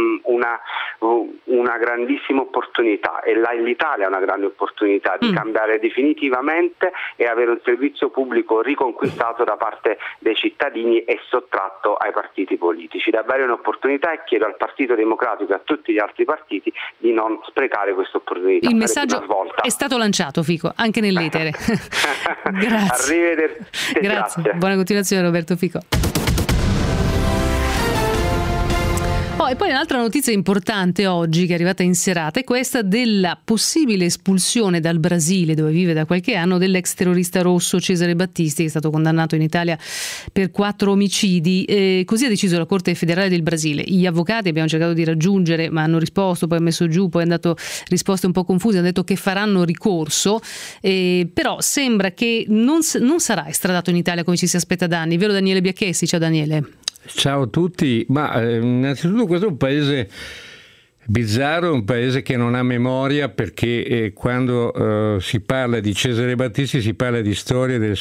una grandissima opportunità e l'Italia ha una grande opportunità di cambiare definitivamente e avere un servizio pubblico riconquistato da parte dei cittadini e sottratto ai partiti politici. Davvero un'opportunità e chiedo al Partito Democratico e a tutti gli altri partiti di non sprecare questa opportunità.
Il messaggio è stato lanciato, Fico, anche nell'etere. Grazie.
Arrivederci. Grazie.
Buona continuazione, Roberto Fico. E poi un'altra notizia importante oggi che è arrivata in serata è questa della possibile espulsione dal Brasile, dove vive da qualche anno, dell'ex terrorista rosso Cesare Battisti, che è stato condannato in Italia per 4 omicidi. Così ha deciso la Corte federale del Brasile. Gli avvocati abbiamo cercato di raggiungere, ma hanno risposto, poi ha messo giù, poi hanno dato risposte un po' confuse, hanno detto che faranno ricorso, però sembra che non sarà estradato in Italia come ci si aspetta da anni, vero Daniele Biacchessi? Ciao Daniele.
Ciao a tutti, ma innanzitutto questo è un paese bizzarro, un paese che non ha memoria, perché quando si parla di Cesare Battisti si parla di storie del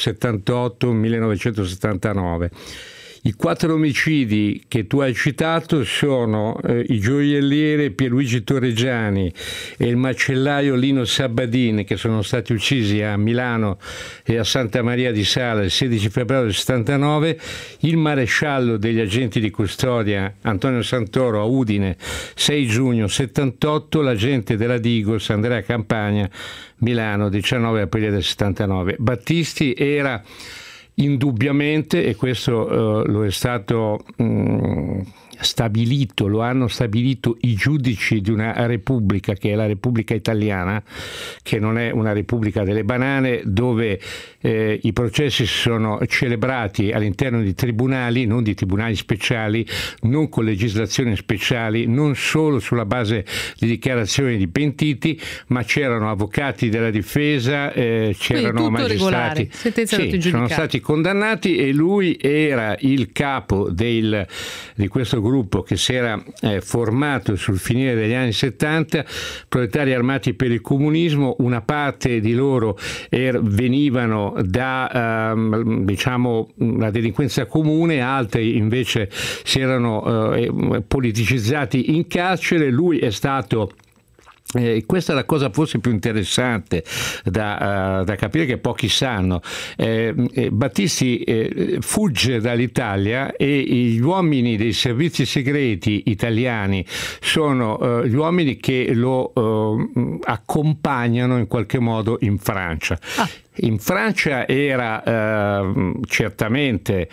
78-1979. I 4 omicidi che tu hai citato sono il gioielliere Pierluigi Torregiani e il macellaio Lino Sabbadini, che sono stati uccisi a Milano e a Santa Maria di Sala il 16 febbraio del 79, il maresciallo degli agenti di custodia Antonio Santoro a Udine 6 giugno 78, l'agente della Digos Andrea Campagna Milano 19 aprile del 79. Battisti era indubbiamente, e questo lo è stato stabilito, lo hanno stabilito i giudici di una repubblica che è la Repubblica Italiana, che non è una repubblica delle banane, dove i processi sono celebrati all'interno di tribunali, non di tribunali speciali, non con legislazioni speciali, non solo sulla base di dichiarazioni di pentiti, ma c'erano avvocati della difesa, c'erano magistrati, sono stati condannati, e lui era il capo di questo gruppo che si era formato sul finire degli anni 70, proletari armati per il comunismo. Una parte di loro venivano da diciamo la delinquenza comune, altri invece si erano politicizzati in carcere. Lui è stato questa è la cosa forse più interessante da capire, che pochi sanno. Battisti fugge dall'Italia e gli uomini dei servizi segreti italiani sono gli uomini che lo accompagnano in qualche modo in Francia. In Francia era certamente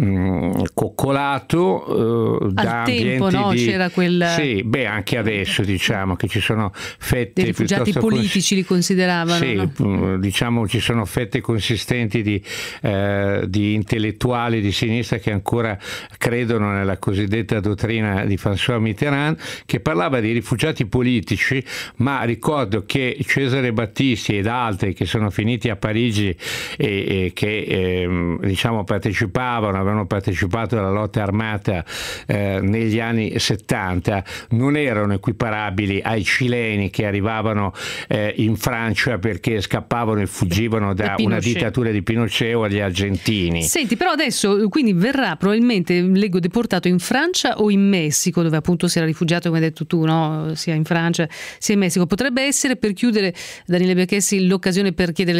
coccolato da
ambienti
tempo, no?
C'era quel...
Sì, anche adesso diciamo che ci sono fette...
Dei rifugiati politici li consideravano.
Sì, no? Diciamo ci sono fette consistenti di intellettuali di sinistra che ancora credono nella cosiddetta dottrina di François Mitterrand, che parlava di rifugiati politici, ma ricordo che Cesare Battisti ed altri che sono finiti a Parigi e che diciamo avevano partecipato alla lotta armata negli anni 70, non erano equiparabili ai cileni che arrivavano in Francia perché scappavano e fuggivano da una dittatura di Pinochet, o agli argentini.
Senti, però adesso quindi verrà probabilmente, leggo, deportato in Francia o in Messico, dove appunto si era rifugiato, come hai detto tu, no? Sia in Francia sia in Messico. Potrebbe essere, per chiudere, Daniele Biacchessi, l'occasione per chiedere l'estradizione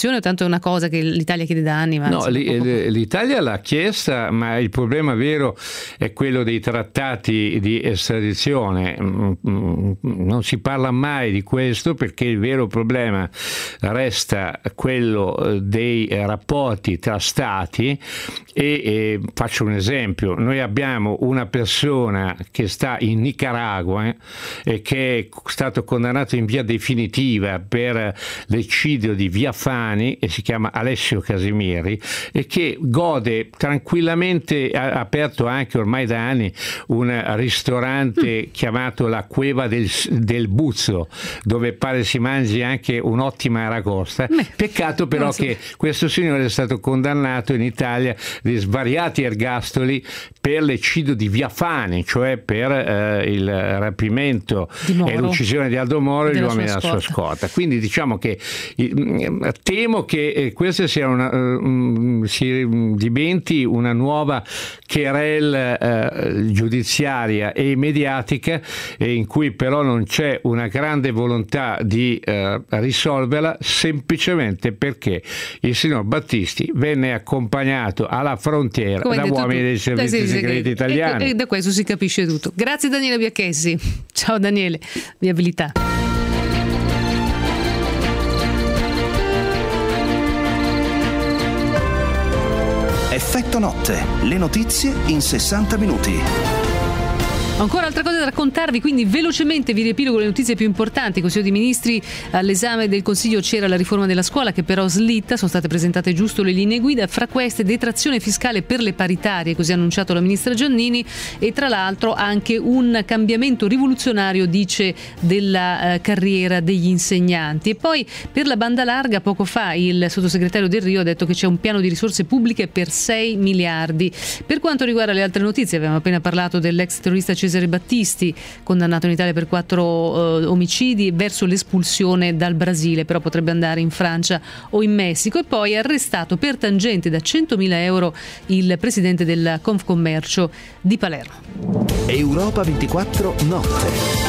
discussione o tanto è una cosa che l'Italia chiede da anni?
No, l'Italia l'ha chiesta, ma il problema vero è quello dei trattati di estradizione. Non si parla mai di questo perché il vero problema resta quello dei rapporti tra stati e faccio un esempio. Noi abbiamo una persona che sta in Nicaragua e che è stato condannato in via definitiva per l'eccidio di Via Fani e si chiama Alessio Casimiri e che gode tranquillamente, ha aperto anche ormai da anni un ristorante chiamato La Cueva del Buzzo, dove pare si mangi anche un'ottima aragosta. Peccato però che questo signore è stato condannato in Italia di svariati ergastoli per l'eccidio di Via Fani, cioè per il rapimento e l'uccisione di Aldo Moro e gli uomini della sua scorta. Quindi diciamo che temo che questa sia si diventi una nuova querelle giudiziaria e mediatica in cui però non c'è una grande volontà di risolverla, semplicemente perché il signor Battisti venne accompagnato alla frontiera da uomini dei servizi segreti italiani.
E da questo si capisce tutto. Grazie Daniele Biacchessi. Ciao Daniele, viabilità.
Effetto notte, le notizie in 60 minuti.
Ancora altre cose da raccontarvi, quindi velocemente vi riepilogo le notizie più importanti. Consiglio dei Ministri, all'esame del Consiglio c'era la riforma della scuola che però slitta, sono state presentate giusto le linee guida, fra queste detrazione fiscale per le paritarie, così ha annunciato la ministra Giannini, e tra l'altro anche un cambiamento rivoluzionario, dice, della carriera degli insegnanti. E poi per la banda larga, poco fa il sottosegretario Del Rio ha detto che c'è un piano di risorse pubbliche per 6 miliardi. Per quanto riguarda le altre notizie, abbiamo appena parlato dell'ex terrorista Cesare Battisti, condannato in Italia per 4 omicidi, verso l'espulsione dal Brasile, però potrebbe andare in Francia o in Messico. E poi arrestato per tangente da 100.000 euro il presidente del Confcommercio di Palermo.
Europa 24 notte.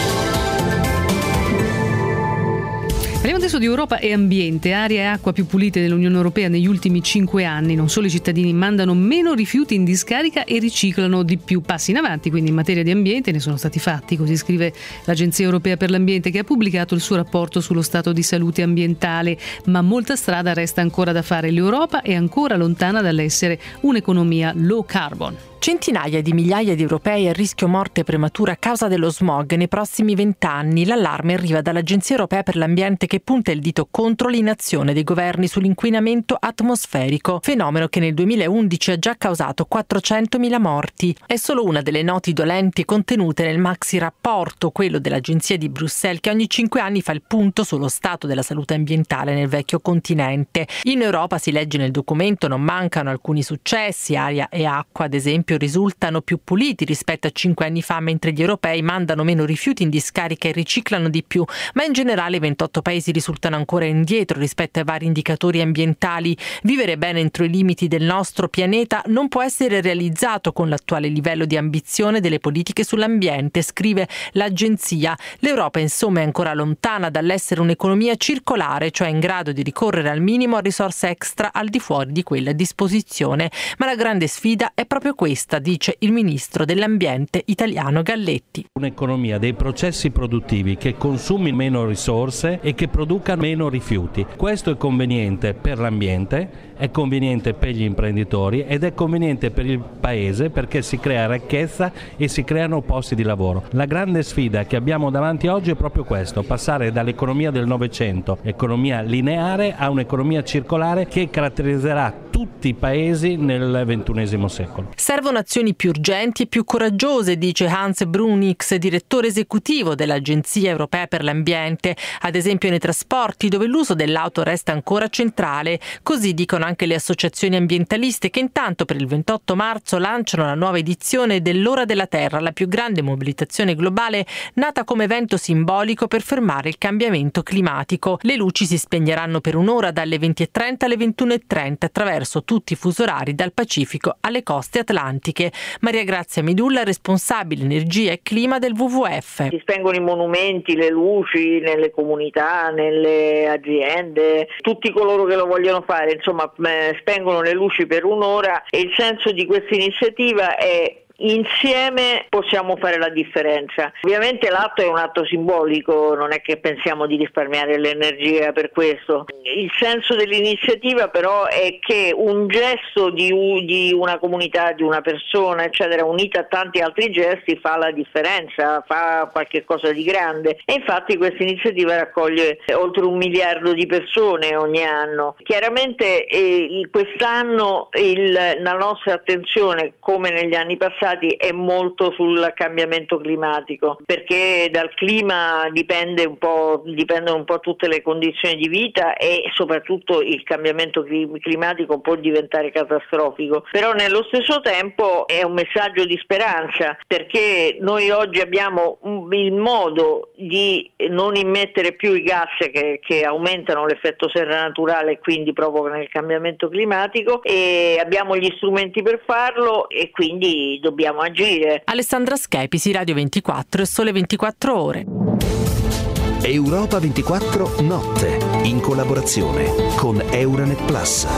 Parliamo adesso di Europa e ambiente, aria e acqua più pulite dell'Unione Europea negli ultimi 5 anni. Non solo i cittadini mandano meno rifiuti in discarica e riciclano di più. Passi in avanti quindi in materia di ambiente ne sono stati fatti, così scrive l'Agenzia Europea per l'Ambiente, che ha pubblicato il suo rapporto sullo stato di salute ambientale. Ma molta strada resta ancora da fare. L'Europa è ancora lontana dall'essere un'economia low carbon.
Centinaia di migliaia di europei a rischio morte prematura a causa dello smog nei prossimi 20 anni. L'allarme arriva dall'Agenzia Europea per l'Ambiente, che punta il dito contro l'inazione dei governi sull'inquinamento atmosferico, fenomeno che nel 2011 ha già causato 400.000 morti. È solo una delle noti dolenti contenute nel maxi rapporto, quello dell'Agenzia di Bruxelles, che ogni 5 anni fa il punto sullo stato della salute ambientale nel vecchio continente. In Europa, si legge nel documento, non mancano alcuni successi. Aria e acqua, ad esempio, risultano più puliti rispetto a 5 anni fa, mentre gli europei mandano meno rifiuti in discarica e riciclano di più, ma in generale 28 paesi risultano ancora indietro rispetto ai vari indicatori ambientali. Vivere bene entro i limiti del nostro pianeta non può essere realizzato con l'attuale livello di ambizione delle politiche sull'ambiente, scrive l'agenzia. L'Europa insomma è ancora lontana dall'essere un'economia circolare, cioè in grado di ricorrere al minimo a risorse extra al di fuori di quella a disposizione. Ma la grande sfida è proprio questa, dice il ministro dell'ambiente italiano Galletti.
Un'economia dei processi produttivi che consumi meno risorse e che produca meno rifiuti. Questo è conveniente per l'ambiente, è conveniente per gli imprenditori ed è conveniente per il paese, perché si crea ricchezza e si creano posti di lavoro. La grande sfida che abbiamo davanti oggi è proprio questo: passare dall'economia del Novecento, economia lineare, a un'economia circolare che caratterizzerà tutti i paesi nel XXI secolo.
Servono azioni più urgenti e più coraggiose, dice Hans Brunix, direttore esecutivo dell'Agenzia Europea per l'Ambiente, ad esempio nei trasporti, dove l'uso dell'auto resta ancora centrale. Così dicono anche le associazioni ambientaliste, che intanto per il 28 marzo lanciano la nuova edizione dell'Ora della Terra, la più grande mobilitazione globale nata come evento simbolico per fermare il cambiamento climatico. Le luci si spegneranno per un'ora dalle 20:30 alle 21:30 attraverso tutti i fusi orari dal Pacifico alle coste atlantiche.
atlantiche. Maria Grazia Midulla, responsabile energia e clima del WWF.
Si spengono i monumenti, le luci nelle comunità, nelle aziende, tutti coloro che lo vogliono fare, insomma, spengono le luci per un'ora, e il senso di questa iniziativa è: insieme possiamo fare la differenza. Ovviamente l'atto è un atto simbolico, non è che pensiamo di risparmiare l'energia per questo. Il senso dell'iniziativa però è che un gesto di una comunità, di una persona, eccetera, unita a tanti altri gesti, fa la differenza, fa qualche cosa di grande, e infatti questa iniziativa raccoglie oltre 1 miliardo di persone ogni anno. Chiaramente quest'anno la nostra attenzione, come negli anni passati, è molto sul cambiamento climatico, perché dal clima dipendono un po' tutte le condizioni di vita, e soprattutto il cambiamento climatico può diventare catastrofico. Però nello stesso tempo è un messaggio di speranza, perché noi oggi abbiamo il modo di non immettere più i gas che aumentano l'effetto serra naturale e quindi provocano il cambiamento climatico, e abbiamo gli strumenti per farlo, e quindi dobbiamo agire.
Alessandra Schepisi, Radio 24 e Sole 24 Ore.
Europa 24 Notte, in collaborazione con Euranet Plus.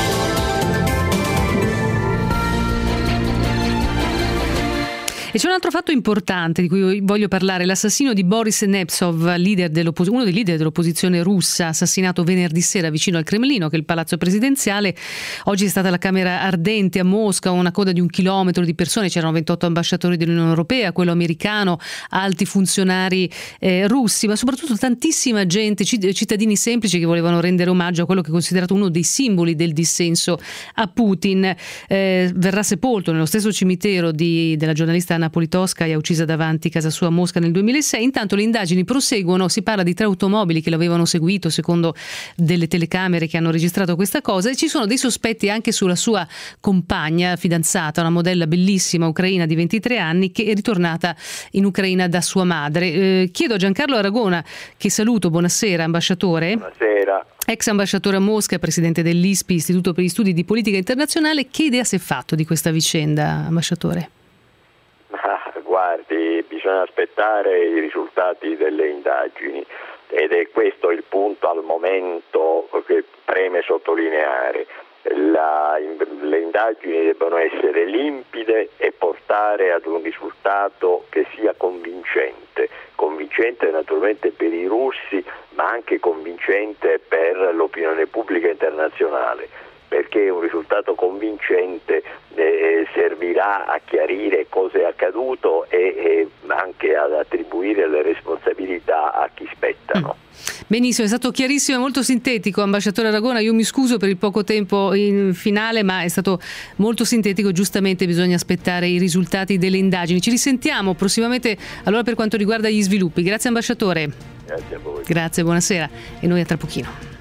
E c'è un altro fatto importante di cui voglio parlare: l'assassino di Boris Nemtsov, uno dei leader dell'opposizione russa, assassinato venerdì sera vicino al Cremlino, che è il palazzo presidenziale. Oggi è stata la Camera ardente a Mosca, una coda di 1 chilometro di persone, c'erano 28 ambasciatori dell'Unione Europea, quello americano, alti funzionari russi, ma soprattutto tantissima gente, cittadini semplici, che volevano rendere omaggio a quello che è considerato uno dei simboli del dissenso a Putin. Verrà sepolto nello stesso cimitero della giornalista Anna Politkovskaja, uccisa davanti casa sua a Mosca nel 2006. Intanto le indagini proseguono, si parla di 3 automobili che l'avevano seguito, secondo delle telecamere che hanno registrato questa cosa, e ci sono dei sospetti anche sulla sua compagna, fidanzata, una modella bellissima ucraina di 23 anni che è ritornata in Ucraina da sua madre. Chiedo a Giancarlo Aragona, che saluto, buonasera ambasciatore.
Buonasera.
Ex ambasciatore a Mosca, presidente dell'ISPI, Istituto per gli Studi di Politica Internazionale. Che idea si è fatto di questa vicenda, ambasciatore?
Guardi, bisogna aspettare i risultati delle indagini, ed è questo il punto al momento che preme sottolineare. Le indagini debbono essere limpide e portare ad un risultato che sia convincente naturalmente per i russi, ma anche convincente per l'opinione pubblica internazionale, perché un risultato convincente servirà a chiarire cosa è accaduto e anche ad attribuire le responsabilità a chi spettano.
Benissimo, è stato chiarissimo e molto sintetico, ambasciatore Aragona. Io mi scuso per il poco tempo in finale, ma è stato molto sintetico. Giustamente bisogna aspettare i risultati delle indagini. Ci risentiamo prossimamente allora per quanto riguarda gli sviluppi. Grazie ambasciatore.
Grazie a voi.
Grazie, buonasera, e noi a tra pochino.